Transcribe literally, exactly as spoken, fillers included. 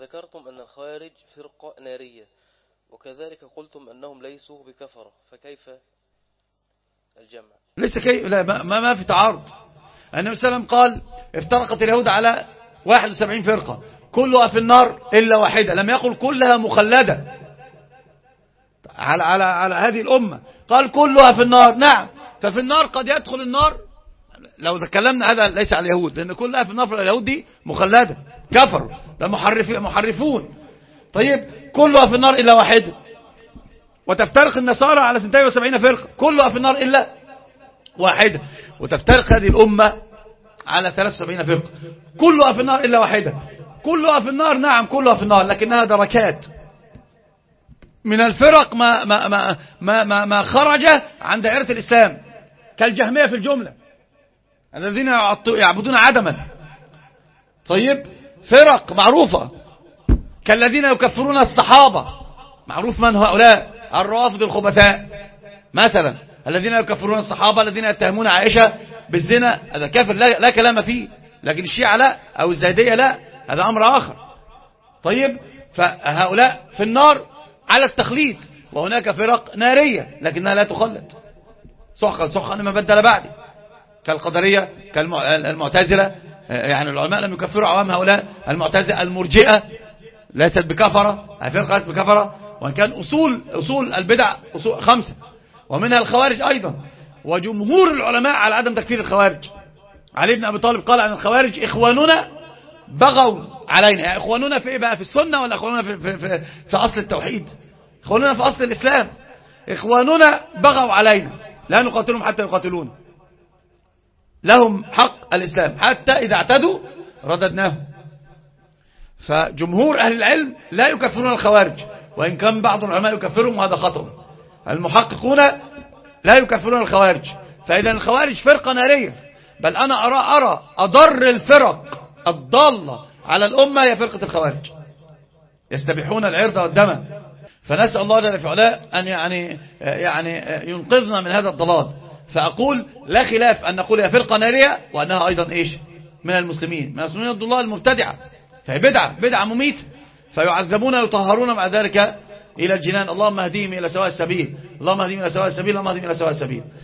ذكرتم أن الخوارج فرقة نارية، وكذلك قلتم أنهم ليسوا بكفرة، فكيف الجمع؟ ليس كي لا ما, ما في تعارض. النبي صلى الله عليه وسلم قال افترقت اليهود على واحد وسبعين فرقة كلها في النار إلا واحدة، لم يقل كلها مخلدة على على على هذه الأمة، قال كلها في النار. نعم، ففي النار قد يدخل النار، لو تكلمنا هذا ليس على اليهود، لأن كلها في النار، في اليهود دي مخلدة كفروا، ده محرفون. طيب كلها في النار إلا واحدة. وتفترق النصارى على اثنتين وسبعين فرقة كلها في النار إلا واحدة. وتفترق هذه الأمة على ثلاث وسبعين فرقة كلها في النار إلا واحدة. كلها في النار، نعم كلها في النار، لكنها دركات من الفرق ما, ما, ما, ما, ما, ما خرج عن دائرة الإسلام، كالجهمية في الجملة الذين يعبدون عدما. طيب فرق معروفة كالذين يكفرون الصحابة، معروف من هؤلاء، الروافض الخبثاء مثلا، الذين يكفرون الصحابة، الذين يتهمون عائشة بالزنا، هذا كافر لا, لا كلام فيه. لكن الشيعة لا، أو الزيدية لا، هذا أمر آخر. طيب فهؤلاء في النار على التخليد، وهناك فرق نارية لكنها لا تخلد. سحقا سحقا ما بدل بعدي، كالقدرية كالمعتزلة، يعني العلماء لم يكفروا عوام هؤلاء. المعتزلة المرجئة ليست بكفرة، فرقة ليست بكفرة، وإن كان أصول أصول البدع أصول خمسة، ومنها الخوارج أيضا. وجمهور العلماء على عدم تكفير الخوارج. علي بن أبي طالب قال عن الخوارج إخواننا بغوا علينا. يعني إخواننا في إيه بقى، في السنة ولا إخواننا في, في, في, في أصل التوحيد؟ إخواننا في أصل الإسلام. إخواننا بغوا علينا، لا نقاتلهم حتى يقاتلون، لهم حق الإسلام، حتى إذا اعتدوا رددناهم. فجمهور أهل العلم لا يكفرون الخوارج، وإن كان بعض العلماء يكفرهم، وهذا خطأ. المحققون لا يكفرون الخوارج. فإذا الخوارج فرقة نارية، بل أنا أرى أرى أضر الفرق الضالة على الأمة هي فرقة الخوارج، يستبيحون العرض والدم. فنسأل الله جل وعلا أن يعني يعني ينقذنا من هذا الضلال. فأقول لا خلاف أن نقول هي فرقة نارية، وأنها أيضا إيش من المسلمين، من المسلمين الضلال المبتدعة، فهي بدعة بدعة مميتة، فيعذبون ويطهرون مع ذلك إلى الجنان. اللهم اهديهم إلى سواء السبيل، اللهم اهديهم إلى سواء السبيل، اللهم اهديهم إلى سواء السبيل.